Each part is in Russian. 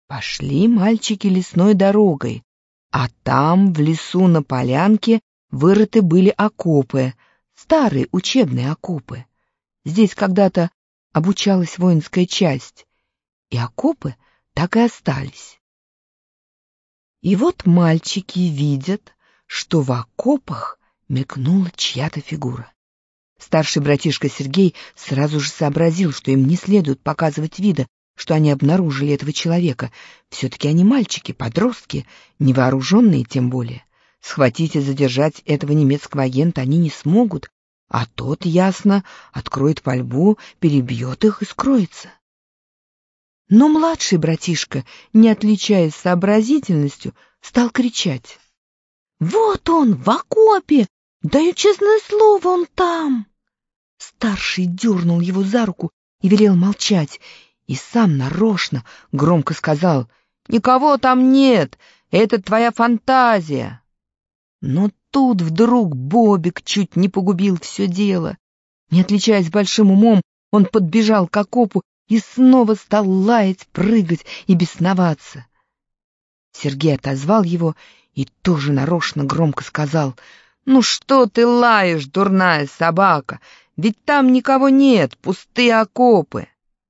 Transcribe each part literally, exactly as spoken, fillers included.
Пошли мальчики лесной дорогой, а там, в лесу на полянке, вырыты были окопы, старые учебные окопы. Здесь когда-то обучалась воинская часть, и окопы так и остались. И вот мальчики видят, что в окопах мелькнула чья-то фигура. Старший братишка Сергей сразу же сообразил, что им не следует показывать вида, что они обнаружили этого человека. Все-таки они мальчики, подростки, невооруженные тем более. Схватить и задержать этого немецкого агента они не смогут, а тот, ясно, откроет пальбу, перебьет их и скроется. Но младший братишка, не отличаясь сообразительностью, стал кричать: «Вот он, в окопе! Даю честное слово, он там!» Старший дернул его за руку и велел молчать, и сам нарочно громко сказал: «Никого там нет, это твоя фантазия». Но тут вдруг Бобик чуть не погубил все дело. Не отличаясь большим умом, он подбежал к окопу и снова стал лаять, прыгать и бесноваться. Сергей отозвал его и тоже нарочно громко сказал: «Ну что ты лаешь, дурная собака? Ведь там никого нет, пустые окопы».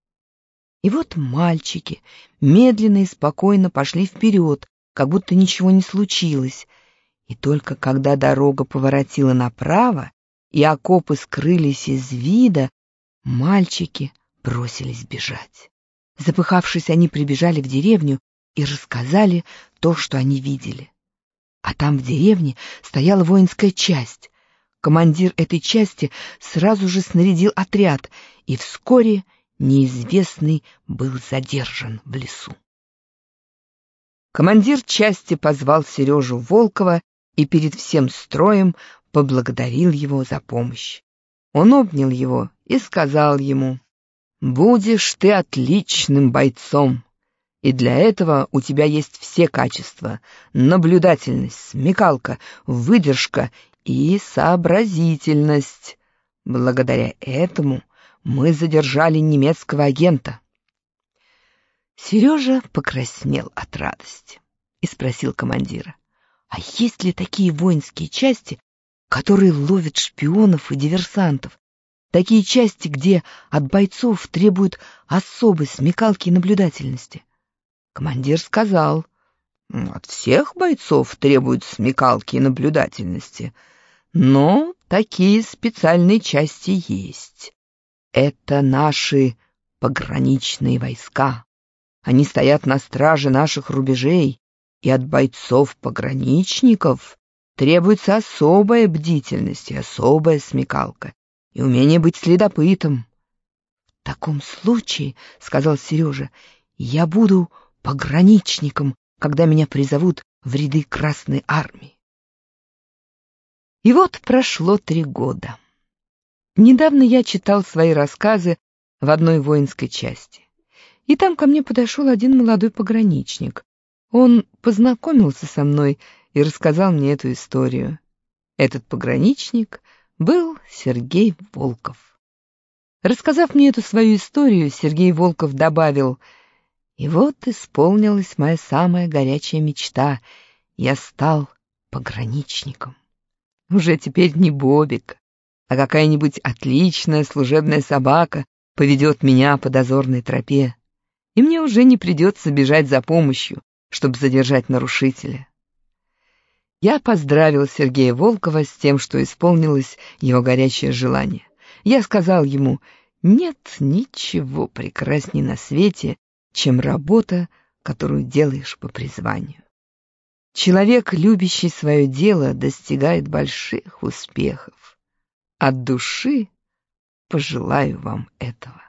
И вот мальчики медленно и спокойно пошли вперед, как будто ничего не случилось. И только когда дорога поворотила направо и окопы скрылись из вида, мальчики бросились бежать. Запыхавшись, они прибежали в деревню и рассказали то, что они видели. А там в деревне стояла воинская часть. Командир этой части сразу же снарядил отряд, и вскоре неизвестный был задержан в лесу. Командир части позвал Сережу Волкова и перед всем строем поблагодарил его за помощь. Он обнял его и сказал ему: «Будешь ты отличным бойцом, и для этого у тебя есть все качества: наблюдательность, смекалка, выдержка и сообразительность. Благодаря этому мы задержали немецкого агента». Сережа покраснел от радости и спросил командира: «А есть ли такие воинские части, которые ловят шпионов и диверсантов? Такие части, где от бойцов требуют особой смекалки и наблюдательности?» Командир сказал: «От всех бойцов требуют смекалки и наблюдательности, но такие специальные части есть. Это наши пограничные войска. Они стоят на страже наших рубежей, и от бойцов-пограничников требуется особая бдительность и особая смекалка, и умение быть следопытом». «В таком случае, — сказал Сережа, — я буду пограничником, когда меня призовут в ряды Красной Армии». И вот прошло три года. Недавно я читал свои рассказы в одной воинской части, и там ко мне подошел один молодой пограничник. Он познакомился со мной и рассказал мне эту историю. Этот пограничник был Сергей Волков. Рассказав мне эту свою историю, Сергей Волков добавил: «И вот исполнилась моя самая горячая мечта. Я стал пограничником. Уже теперь не Бобик, а какая-нибудь отличная служебная собака поведет меня по дозорной тропе, и мне уже не придется бежать за помощью, чтобы задержать нарушителя». Я поздравил Сергея Волкова с тем, что исполнилось его горячее желание. Я сказал ему: «Нет ничего прекрасней на свете, чем работа, которую делаешь по призванию. Человек, любящий свое дело, достигает больших успехов. От души пожелаю вам этого».